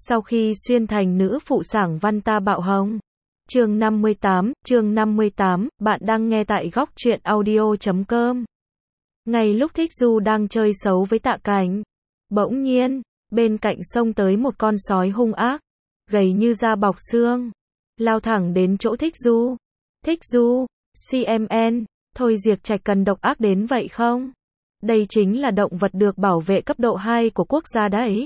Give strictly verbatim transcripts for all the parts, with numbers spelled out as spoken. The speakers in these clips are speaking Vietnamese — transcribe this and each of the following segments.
Sau khi xuyên thành nữ phụ sảng văn ta bạo hồng. Chương năm mươi tám, chương năm mươi tám, bạn đang nghe tại góc truyện audio chấm com. Ngay lúc Thích Du đang chơi xấu với Tạ Cảnh, bỗng nhiên, bên cạnh xông tới một con sói hung ác, gầy như da bọc xương, lao thẳng đến chỗ Thích Du. Thích Du, xê em en, thôi Diệp Trạch cần độc ác đến vậy không? Đây chính là động vật được bảo vệ cấp độ hai của quốc gia đấy.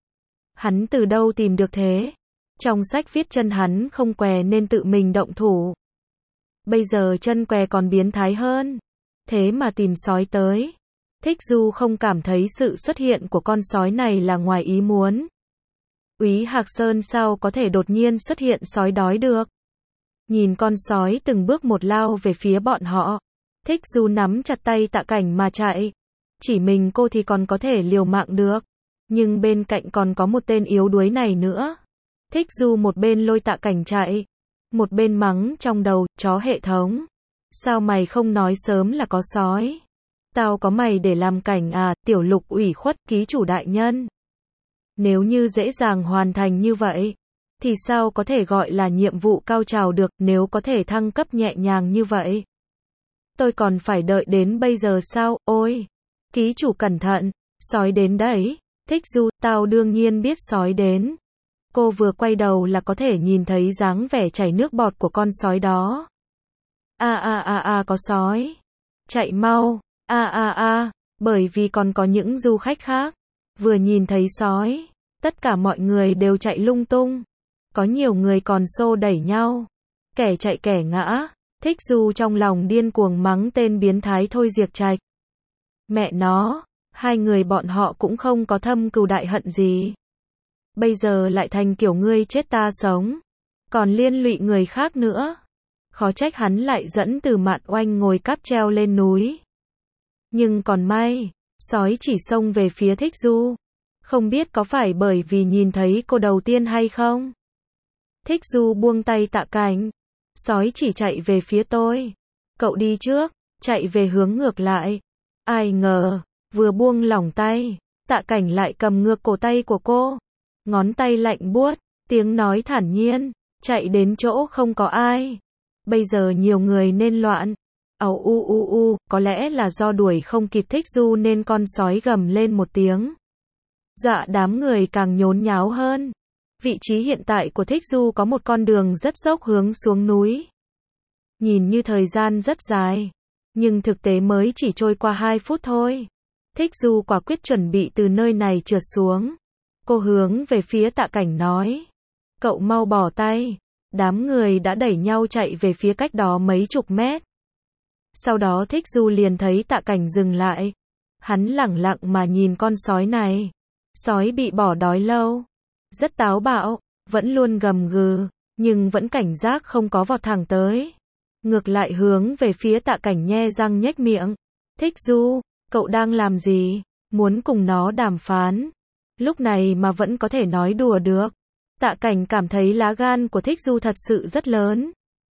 Hắn từ đâu tìm được thế? Trong sách viết chân hắn không què nên tự mình động thủ. Bây giờ chân què còn biến thái hơn. Thế mà tìm sói tới. Thích Du không cảm thấy sự xuất hiện của con sói này là ngoài ý muốn. Úy Hạc Sơn sao có thể đột nhiên xuất hiện sói đói được? Nhìn con sói từng bước một lao về phía bọn họ. Thích Du nắm chặt tay Tạ Cảnh mà chạy. Chỉ mình cô thì còn có thể liều mạng được. Nhưng bên cạnh còn có một tên yếu đuối này nữa. Thích Du một bên lôi Tạ Cảnh chạy, một bên mắng trong đầu, chó hệ thống. Sao mày không nói sớm là có sói? Tao có mày để làm cảnh à, Tiểu Lục ủy khuất ký chủ đại nhân. Nếu như dễ dàng hoàn thành như vậy, thì sao có thể gọi là nhiệm vụ cao trào được, nếu có thể thăng cấp nhẹ nhàng như vậy? Tôi còn phải đợi đến bây giờ sao, ôi! Ký chủ cẩn thận, sói đến đấy. Thích Du, tao đương nhiên biết sói đến. Cô vừa quay đầu là có thể nhìn thấy dáng vẻ chảy nước bọt của con sói đó. A a a a có sói. Chạy mau. A a a, bởi vì còn có những du khách khác. Vừa nhìn thấy sói, tất cả mọi người đều chạy lung tung. Có nhiều người còn xô đẩy nhau. Kẻ chạy kẻ ngã. Thích Du trong lòng điên cuồng mắng tên biến thái Thôi Diệp Trạch. Mẹ nó, hai người bọn họ cũng không có thâm cừu đại hận gì. Bây giờ lại thành kiểu ngươi chết ta sống. Còn liên lụy người khác nữa. Khó trách hắn lại dẫn Từ Mạn Oanh ngồi cáp treo lên núi. Nhưng còn may, sói chỉ xông về phía Thích Du. Không biết có phải bởi vì nhìn thấy cô đầu tiên hay không? Thích Du buông tay Tạ Cảnh. Sói chỉ chạy về phía tôi. Cậu đi trước, chạy về hướng ngược lại. Ai ngờ, vừa buông lỏng tay, Tạ Cảnh lại cầm ngược cổ tay của cô. Ngón tay lạnh buốt, tiếng nói thản nhiên, chạy đến chỗ không có ai. Bây giờ nhiều người nên loạn. Ầu u u u, có lẽ là do đuổi không kịp Thích Du nên con sói gầm lên một tiếng. Dạ đám người càng nhốn nháo hơn. Vị trí hiện tại của Thích Du có một con đường rất dốc hướng xuống núi. Nhìn như thời gian rất dài, nhưng thực tế mới chỉ trôi qua hai phút thôi. Thích Du quả quyết chuẩn bị từ nơi này trượt xuống. Cô hướng về phía Tạ Cảnh nói. Cậu mau bỏ tay. Đám người đã đẩy nhau chạy về phía cách đó mấy chục mét. Sau đó Thích Du liền thấy Tạ Cảnh dừng lại. Hắn lẳng lặng mà nhìn con sói này. Sói bị bỏ đói lâu. Rất táo bạo, vẫn luôn gầm gừ, nhưng vẫn cảnh giác không có vọt thẳng tới. Ngược lại hướng về phía Tạ Cảnh nhe răng nhếch miệng. Thích Du, cậu đang làm gì? Muốn cùng nó đàm phán. Lúc này mà vẫn có thể nói đùa được. Tạ Cảnh cảm thấy lá gan của Thích Du thật sự rất lớn.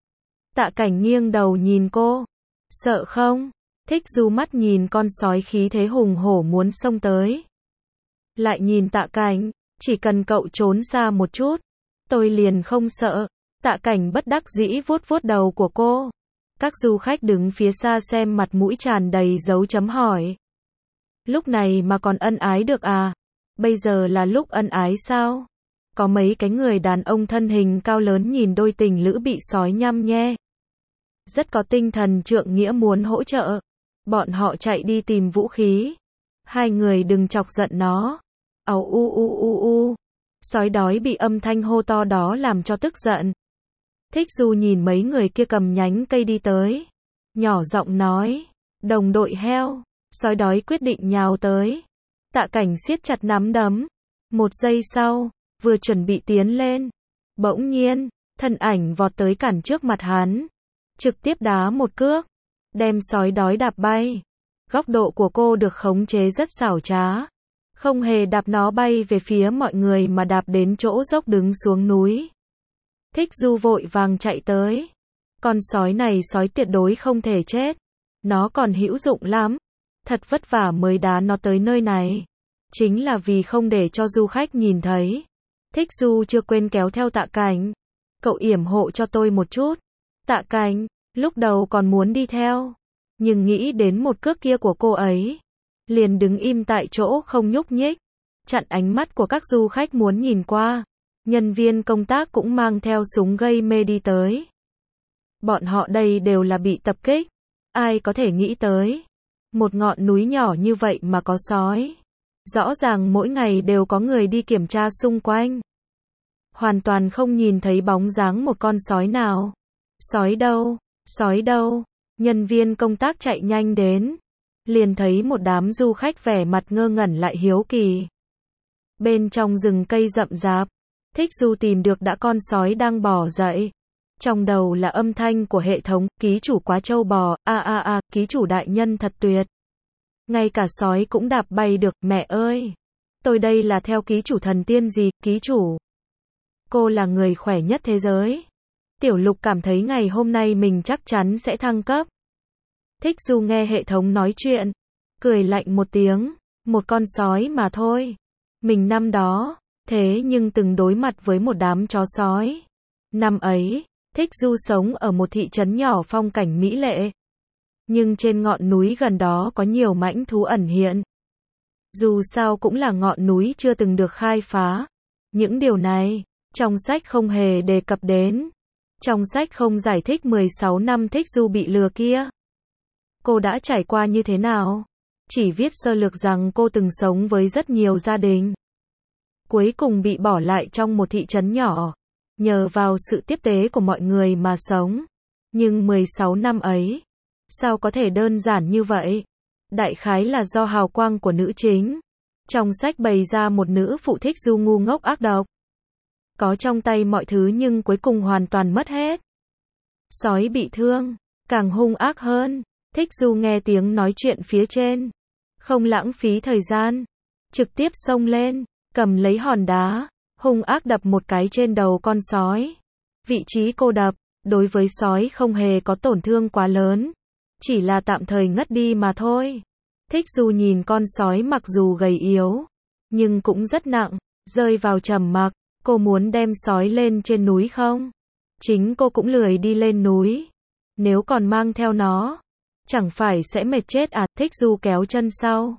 Tạ Cảnh nghiêng đầu nhìn cô. Sợ không? Thích Du mắt nhìn con sói khí thế hùng hổ muốn xông tới. Lại nhìn Tạ Cảnh, chỉ cần cậu trốn xa một chút, tôi liền không sợ. Tạ Cảnh bất đắc dĩ vuốt vuốt đầu của cô. Các du khách đứng phía xa xem mặt mũi tràn đầy dấu chấm hỏi. Lúc này mà còn ân ái được à? Bây giờ là lúc ân ái sao? Có mấy cái người đàn ông thân hình cao lớn nhìn đôi tình lữ bị sói nhăm nhe. Rất có tinh thần trượng nghĩa muốn hỗ trợ. Bọn họ chạy đi tìm vũ khí. Hai người đừng chọc giận nó. Ầu u u u u. Sói đói bị âm thanh hô to đó làm cho tức giận. Thích Du nhìn mấy người kia cầm nhánh cây đi tới. Nhỏ giọng nói. Đồng đội heo. Sói đói quyết định nhào tới. Tạ Cảnh siết chặt nắm đấm. Một giây sau, vừa chuẩn bị tiến lên. Bỗng nhiên, thân ảnh vọt tới cản trước mặt hắn. Trực tiếp đá một cước. Đem sói đói đạp bay. Góc độ của cô được khống chế rất xảo trá. Không hề đạp nó bay về phía mọi người mà đạp đến chỗ dốc đứng xuống núi. Thích Du vội vàng chạy tới. Con sói này sói tuyệt đối không thể chết. Nó còn hữu dụng lắm. Thật vất vả mới đá nó tới nơi này. Chính là vì không để cho du khách nhìn thấy. Thích Du chưa quên kéo theo Tạ Cảnh. Cậu yểm hộ cho tôi một chút. Tạ Cảnh, lúc đầu còn muốn đi theo. Nhưng nghĩ đến một cước kia của cô ấy. Liền đứng im tại chỗ không nhúc nhích. Chặn ánh mắt của các du khách muốn nhìn qua. Nhân viên công tác cũng mang theo súng gây mê đi tới. Bọn họ đây đều là bị tập kích. Ai có thể nghĩ tới. Một ngọn núi nhỏ như vậy mà có sói. Rõ ràng mỗi ngày đều có người đi kiểm tra xung quanh. Hoàn toàn không nhìn thấy bóng dáng một con sói nào. Sói đâu? Sói đâu? Nhân viên công tác chạy nhanh đến. Liền thấy một đám du khách vẻ mặt ngơ ngẩn lại hiếu kỳ. Bên trong rừng cây rậm rạp, Thích Du tìm được đã con sói đang bò dậy. Trong đầu là âm thanh của hệ thống, ký chủ quá trâu bò, a a a, ký chủ đại nhân thật tuyệt. Ngay cả sói cũng đạp bay được, mẹ ơi. Tôi đây là theo ký chủ thần tiên gì, ký chủ. Cô là người khỏe nhất thế giới. Tiểu Lục cảm thấy ngày hôm nay mình chắc chắn sẽ thăng cấp. Thích Du nghe hệ thống nói chuyện, cười lạnh một tiếng, một con sói mà thôi. Mình năm đó, thế nhưng từng đối mặt với một đám chó sói. Năm ấy, Thích Du sống ở một thị trấn nhỏ phong cảnh mỹ lệ. Nhưng trên ngọn núi gần đó có nhiều mãnh thú ẩn hiện. Dù sao cũng là ngọn núi chưa từng được khai phá. Những điều này, trong sách không hề đề cập đến. Trong sách không giải thích mười sáu năm Thích Du bị lừa kia. Cô đã trải qua như thế nào? Chỉ viết sơ lược rằng cô từng sống với rất nhiều gia đình. Cuối cùng bị bỏ lại trong một thị trấn nhỏ. Nhờ vào sự tiếp tế của mọi người mà sống. Nhưng mười sáu năm ấy, sao có thể đơn giản như vậy? Đại khái là do hào quang của nữ chính. Trong sách bày ra một nữ phụ Thích Du ngu ngốc ác độc. Có trong tay mọi thứ nhưng cuối cùng hoàn toàn mất hết. Sói bị thương, càng hung ác hơn. Thích Du nghe tiếng nói chuyện phía trên. Không lãng phí thời gian. Trực tiếp xông lên, cầm lấy hòn đá. Hung ác đập một cái trên đầu con sói. Vị trí cô đập, đối với sói không hề có tổn thương quá lớn. Chỉ là tạm thời ngất đi mà thôi. Thích Du nhìn con sói mặc dù gầy yếu, nhưng cũng rất nặng, rơi vào trầm mặc. Cô muốn đem sói lên trên núi không? Chính cô cũng lười đi lên núi. Nếu còn mang theo nó, chẳng phải sẽ mệt chết à? Thích Du kéo chân sau.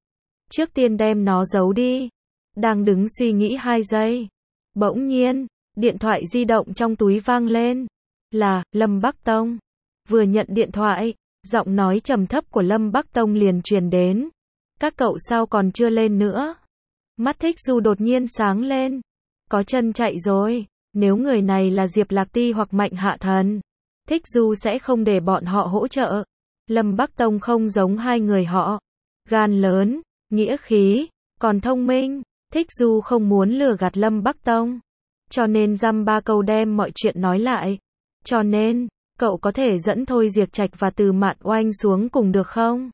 Trước tiên đem nó giấu đi. Đang đứng suy nghĩ hai giây. Bỗng nhiên, điện thoại di động trong túi vang lên. Là, Lâm Bắc Tông. Vừa nhận điện thoại, giọng nói trầm thấp của Lâm Bắc Tông liền truyền đến. Các cậu sao còn chưa lên nữa? Mắt Thích Du đột nhiên sáng lên. Có chân chạy rồi. Nếu người này là Diệp Lạc Ti hoặc Mạnh Hạ Thần, Thích Du sẽ không để bọn họ hỗ trợ. Lâm Bắc Tông không giống hai người họ. Gan lớn, nghĩa khí, còn thông minh. Thích Du không muốn lừa gạt Lâm Bắc Tông. Cho nên dăm ba câu đem mọi chuyện nói lại. Cho nên, cậu có thể dẫn Thôi Diệc Trạch và Từ Mạn Oanh xuống cùng được không?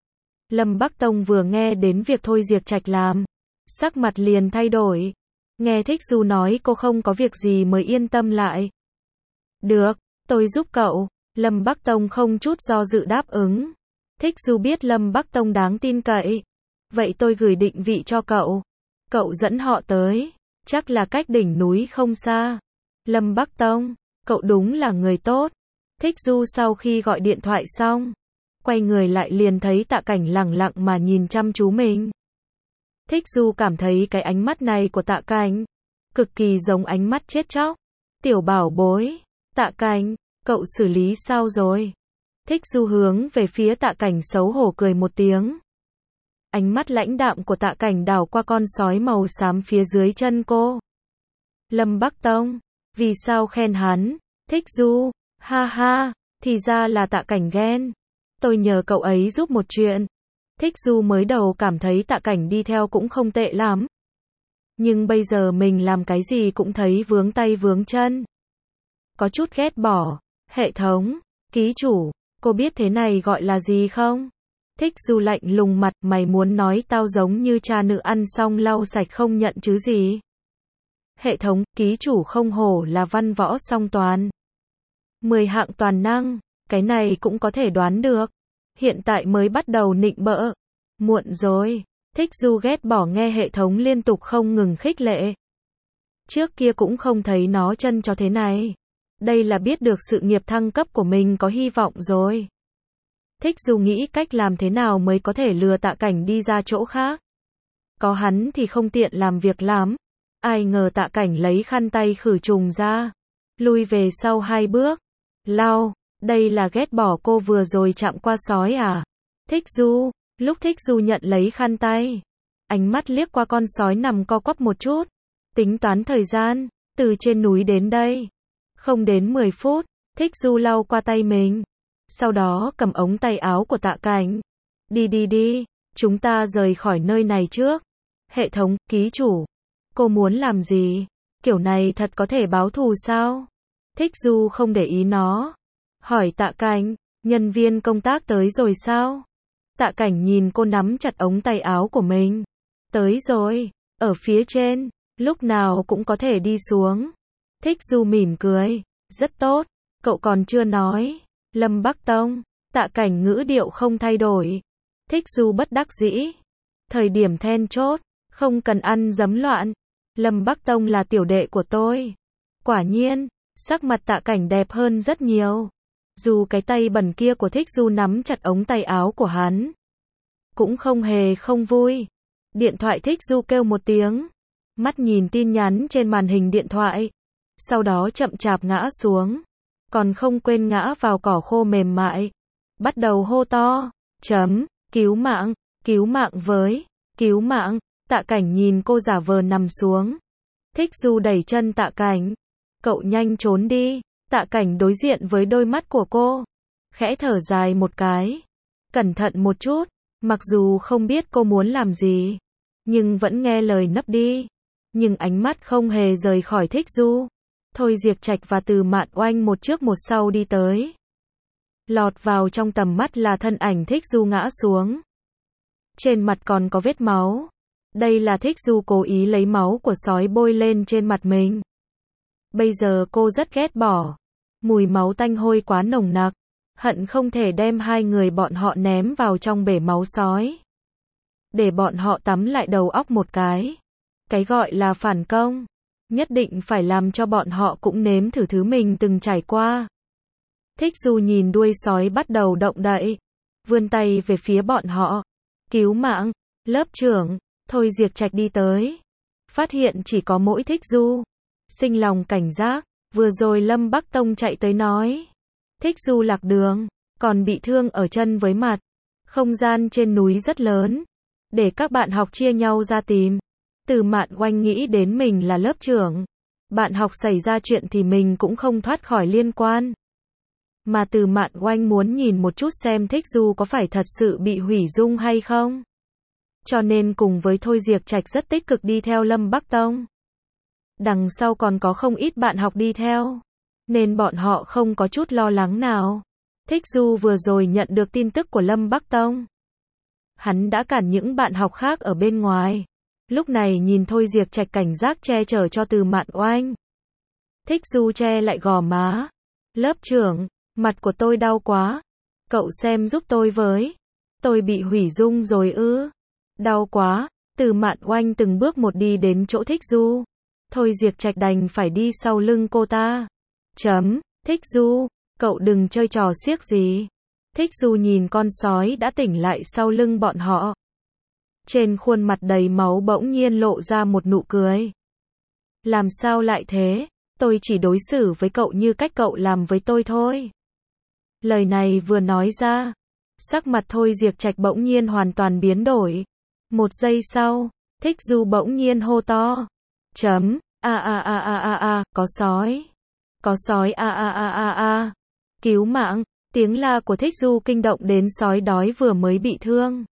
Lâm Bắc Tông vừa nghe đến việc Thôi Diệc Trạch làm, sắc mặt liền thay đổi. Nghe Thích Du nói cô không có việc gì mới yên tâm lại. Được, tôi giúp cậu. Lâm Bắc Tông không chút do dự đáp ứng. Thích Du biết Lâm Bắc Tông đáng tin cậy. Vậy tôi gửi định vị cho cậu. Cậu dẫn họ tới. Chắc là cách đỉnh núi không xa. Lâm Bắc Tông, cậu đúng là người tốt. Thích Du sau khi gọi điện thoại xong, quay người lại liền thấy Tạ Cảnh lẳng lặng mà nhìn chăm chú mình. Thích Du cảm thấy cái ánh mắt này của Tạ Cảnh cực kỳ giống ánh mắt chết chóc. Tiểu bảo bối, Tạ Cảnh, cậu xử lý sao rồi? Thích Du hướng về phía Tạ Cảnh xấu hổ cười một tiếng. Ánh mắt lãnh đạm của Tạ Cảnh đảo qua con sói màu xám phía dưới chân cô. Lâm Bắc Tông, vì sao khen hắn? Thích Du, ha ha, thì ra là Tạ Cảnh ghen. Tôi nhờ cậu ấy giúp một chuyện. Thích Du mới đầu cảm thấy Tạ Cảnh đi theo cũng không tệ lắm. Nhưng bây giờ mình làm cái gì cũng thấy vướng tay vướng chân. Có chút ghét bỏ. Hệ thống, ký chủ, cô biết thế này gọi là gì không? Thích Du lạnh lùng mặt, mày muốn nói tao giống như cha nữ ăn xong lau sạch không nhận chứ gì? Hệ thống, ký chủ không hổ là văn võ song toàn. mười hạng toàn năng, cái này cũng có thể đoán được. Hiện tại mới bắt đầu nịnh bợ. Muộn rồi. Thích Du ghét bỏ nghe hệ thống liên tục không ngừng khích lệ. Trước kia cũng không thấy nó chân chó thế này. Đây là biết được sự nghiệp thăng cấp của mình có hy vọng rồi. Thích Du nghĩ cách làm thế nào mới có thể lừa Tạ Cảnh đi ra chỗ khác. Có hắn thì không tiện làm việc lắm. Ai ngờ Tạ Cảnh lấy khăn tay khử trùng ra. Lui về sau hai bước. Lau, đây là ghét bỏ cô vừa rồi chạm qua sói à? Thích Du, lúc Thích Du nhận lấy khăn tay. Ánh mắt liếc qua con sói nằm co quắp một chút. Tính toán thời gian, từ trên núi đến đây. Không đến mười phút, Thích Du lau qua tay mình. Sau đó cầm ống tay áo của Tạ Cảnh. Đi đi đi, chúng ta rời khỏi nơi này trước. Hệ thống, ký chủ. Cô muốn làm gì? Kiểu này thật có thể báo thù sao? Thích Du không để ý nó. Hỏi Tạ Cảnh, nhân viên công tác tới rồi sao? Tạ Cảnh nhìn cô nắm chặt ống tay áo của mình. Tới rồi, ở phía trên, lúc nào cũng có thể đi xuống. Thích Du mỉm cười, rất tốt, cậu còn chưa nói. Lâm Bắc Tông, Tạ Cảnh ngữ điệu không thay đổi. Thích Du bất đắc dĩ. Thời điểm then chốt, không cần ăn dấm loạn. Lâm Bắc Tông là tiểu đệ của tôi. Quả nhiên, sắc mặt Tạ Cảnh đẹp hơn rất nhiều. Dù cái tay bẩn kia của Thích Du nắm chặt ống tay áo của hắn. Cũng không hề không vui. Điện thoại Thích Du kêu một tiếng. Mắt nhìn tin nhắn trên màn hình điện thoại. Sau đó chậm chạp ngã xuống. Còn không quên ngã vào cỏ khô mềm mại. Bắt đầu hô to. Chấm, cứu mạng, cứu mạng với, cứu mạng. Tạ Cảnh nhìn cô giả vờ nằm xuống. Thích Du đẩy chân Tạ Cảnh. Cậu nhanh trốn đi. Tạ Cảnh đối diện với đôi mắt của cô. Khẽ thở dài một cái. Cẩn thận một chút. Mặc dù không biết cô muốn làm gì. Nhưng vẫn nghe lời nấp đi. Nhưng ánh mắt không hề rời khỏi Thích Du. Thôi Diệc Trạch và Từ Mạn Oanh một trước một sau đi tới. Lọt vào trong tầm mắt là thân ảnh Thích Du ngã xuống. Trên mặt còn có vết máu. Đây là Thích Du cố ý lấy máu của sói bôi lên trên mặt mình. Bây giờ cô rất ghét bỏ. Mùi máu tanh hôi quá nồng nặc. Hận không thể đem hai người bọn họ ném vào trong bể máu sói. Để bọn họ tắm lại đầu óc một cái. Cái gọi là phản công. Nhất định phải làm cho bọn họ cũng nếm thử thứ mình từng trải qua. Thích Du nhìn đuôi sói bắt đầu động đậy. Vươn tay về phía bọn họ. Cứu mạng, lớp trưởng. Thôi Diệc Trạch đi tới. Phát hiện chỉ có mỗi Thích Du. Sinh lòng cảnh giác. Vừa rồi Lâm Bắc Tông chạy tới nói. Thích Du lạc đường. Còn bị thương ở chân với mặt. Không gian trên núi rất lớn. Để các bạn học chia nhau ra tìm. Từ Mạn Oanh nghĩ đến mình là lớp trưởng. Bạn học xảy ra chuyện thì mình cũng không thoát khỏi liên quan. Mà Từ Mạn Oanh muốn nhìn một chút xem Thích Du có phải thật sự bị hủy dung hay không. Cho nên cùng với Thôi Diệc Trạch rất tích cực đi theo Lâm Bắc Tông. Đằng sau còn có không ít bạn học đi theo. Nên bọn họ không có chút lo lắng nào. Thích Du vừa rồi nhận được tin tức của Lâm Bắc Tông. Hắn đã cản những bạn học khác ở bên ngoài. Lúc này nhìn Thôi Diệc Trạch cảnh giác che chở cho Từ Mạn Oanh. Thích Du che lại gò má. Lớp trưởng, mặt của tôi đau quá. Cậu xem giúp tôi với. Tôi bị hủy dung rồi ư. Đau quá. Từ Mạn Oanh từng bước một đi đến chỗ Thích Du. Thôi Diệc Trạch đành phải đi sau lưng cô ta. Chấm, Thích Du, cậu đừng chơi trò xiếc gì. Thích Du nhìn con sói đã tỉnh lại sau lưng bọn họ. Trên khuôn mặt đầy máu bỗng nhiên lộ ra một nụ cười. Làm sao lại thế? Tôi chỉ đối xử với cậu như cách cậu làm với tôi thôi. Lời này vừa nói ra. Sắc mặt Thôi Diệc Trạch bỗng nhiên hoàn toàn biến đổi. Một giây sau, Thích Du bỗng nhiên hô to. Chấm, a a a a a a, có sói. Có sói a a a a a. Cứu mạng, tiếng la của Thích Du kinh động đến sói đói vừa mới bị thương.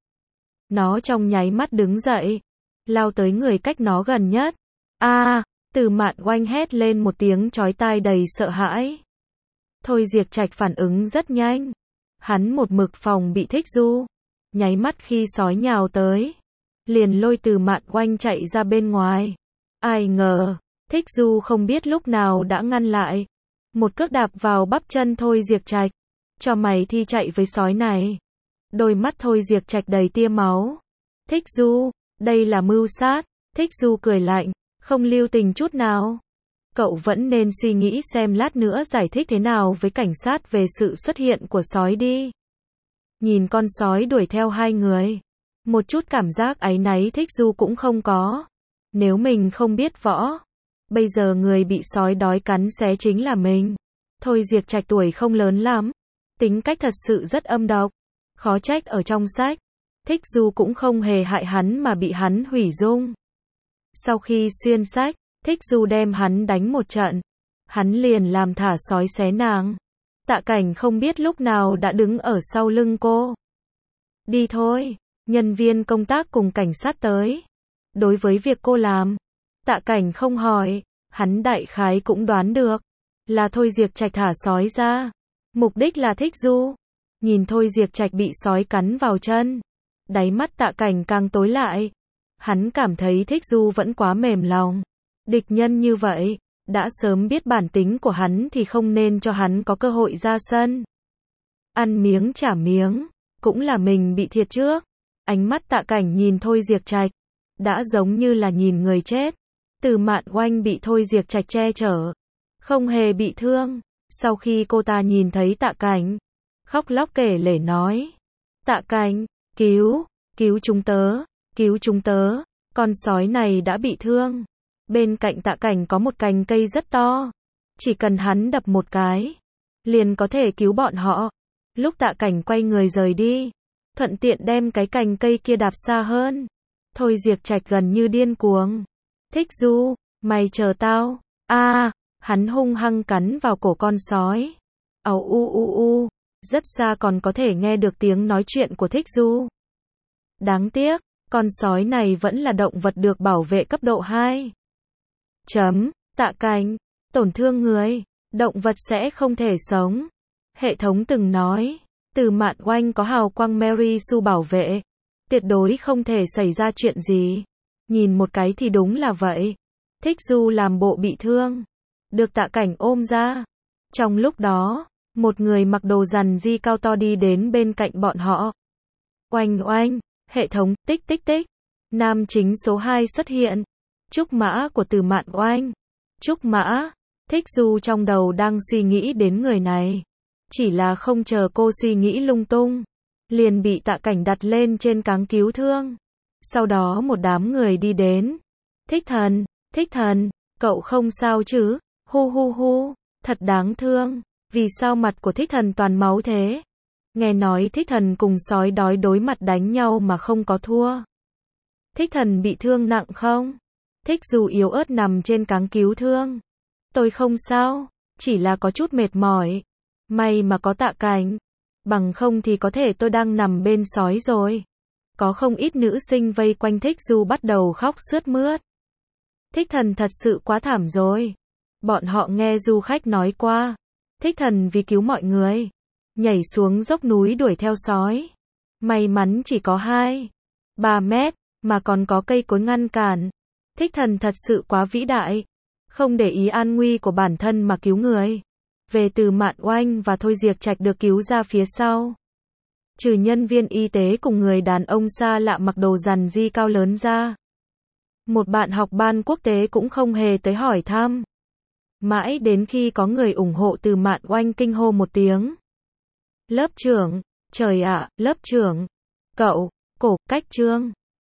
Nó trong nháy mắt đứng dậy, lao tới người cách nó gần nhất. A, Từ Mạn Oanh hét lên một tiếng chói tai đầy sợ hãi. Thôi Diệc Trạch phản ứng rất nhanh. Hắn một mực phòng bị Thích Du. Nháy mắt khi sói nhào tới, liền lôi Từ Mạn Oanh chạy ra bên ngoài. Ai ngờ, Thích Du không biết lúc nào đã ngăn lại. Một cước đạp vào bắp chân Thôi Diệc Trạch. Cho mày thi chạy với sói này. Đôi mắt Thôi Diệc Trạch đầy tia máu. Thích Du, đây là mưu sát. Thích Du cười lạnh. Không lưu tình chút nào. Cậu vẫn nên suy nghĩ xem lát nữa giải thích thế nào với cảnh sát về sự xuất hiện của sói đi. Nhìn con sói đuổi theo hai người. Một chút cảm giác áy náy Thích Du cũng không có. Nếu mình không biết võ, bây giờ người bị sói đói cắn xé chính là mình. Thôi Diệc Trạch tuổi không lớn lắm. Tính cách thật sự rất âm độc. Khó trách ở trong sách, Thích Du cũng không hề hại hắn mà bị hắn hủy dung. Sau khi xuyên sách, Thích Du đem hắn đánh một trận. Hắn liền làm thả sói xé nàng. Tạ Cảnh không biết lúc nào đã đứng ở sau lưng cô. Đi thôi, nhân viên công tác cùng cảnh sát tới. Đối với việc cô làm, Tạ Cảnh không hỏi, hắn đại khái cũng đoán được. Là Thôi Diệc Trạch thả sói ra. Mục đích là Thích Du. Nhìn Thôi Diệc Trạch bị sói cắn vào chân. Đáy mắt Tạ Cảnh càng tối lại. Hắn cảm thấy Thích Du vẫn quá mềm lòng. Địch nhân như vậy, đã sớm biết bản tính của hắn thì không nên cho hắn có cơ hội ra sân. Ăn miếng trả miếng, cũng là mình bị thiệt trước. Ánh mắt Tạ Cảnh nhìn Thôi Diệc Trạch, đã giống như là nhìn người chết. Từ Mạn Oanh bị Thôi Diệc Trạch che chở, không hề bị thương. Sau khi cô ta nhìn thấy Tạ Cảnh, khóc lóc kể lể nói. Tạ Cảnh, cứu, cứu chúng tớ, cứu chúng tớ, con sói này đã bị thương. Bên cạnh Tạ Cảnh có một cành cây rất to. Chỉ cần hắn đập một cái, liền có thể cứu bọn họ. Lúc Tạ Cảnh quay người rời đi, thuận tiện đem cái cành cây kia đạp xa hơn. Thôi Diệc Trạch gần như điên cuồng. Thích Du, mày chờ tao. A, à, hắn hung hăng cắn vào cổ con sói. Àu u u u, rất xa còn có thể nghe được tiếng nói chuyện của Thích Du. Đáng tiếc, con sói này vẫn là động vật được bảo vệ cấp độ hai. Chấm, Tạ Cảnh, tổn thương người, động vật sẽ không thể sống. Hệ thống từng nói, Từ Mạn Oanh có hào quang Mary Sue bảo vệ, tuyệt đối không thể xảy ra chuyện gì. Nhìn một cái thì đúng là vậy. Thích Du làm bộ bị thương, được Tạ Cảnh ôm ra. Trong lúc đó, một người mặc đồ rằn di cao to đi đến bên cạnh bọn họ. Oanh oanh, hệ thống, tích tích tích. Nam chính số hai xuất hiện. Trúc mã của Từ Mạn Oanh. Trúc mã. Thích Du trong đầu đang suy nghĩ đến người này. Chỉ là không chờ cô suy nghĩ lung tung, liền bị Tạ Cảnh đặt lên trên cáng cứu thương. Sau đó một đám người đi đến. Thích Thần, Thích Thần, cậu không sao chứ? Hu hu hu, thật đáng thương. Vì sao mặt của Thích Thần toàn máu thế? Nghe nói Thích Thần cùng sói đói đối mặt đánh nhau mà không có thua. Thích Thần bị thương nặng không? Thích Du yếu ớt nằm trên cáng cứu thương. Tôi không sao, chỉ là có chút mệt mỏi. May mà có Tạ Cảnh. Bằng không thì có thể tôi đang nằm bên sói rồi. Có không ít nữ sinh vây quanh Thích Du bắt đầu khóc sướt mướt. Thích Thần thật sự quá thảm rồi. Bọn họ nghe du khách nói qua. Thích Thần vì cứu mọi người, nhảy xuống dốc núi đuổi theo sói. May mắn chỉ có hai, ba mét, mà còn có cây cối ngăn cản. Thích Thần thật sự quá vĩ đại. Không để ý an nguy của bản thân mà cứu người. Về Từ Mạn Oanh và Thôi Diệc Trạch được cứu ra phía sau. Trừ nhân viên y tế cùng người đàn ông xa lạ mặc đồ rằn di cao lớn ra. Một bạn học ban quốc tế cũng không hề tới hỏi thăm. Mãi đến khi có người ủng hộ Từ Mạn Oanh kinh hô một tiếng. Lớp trưởng, trời ạ, lớp trưởng. Cậu, cổ, cách trương.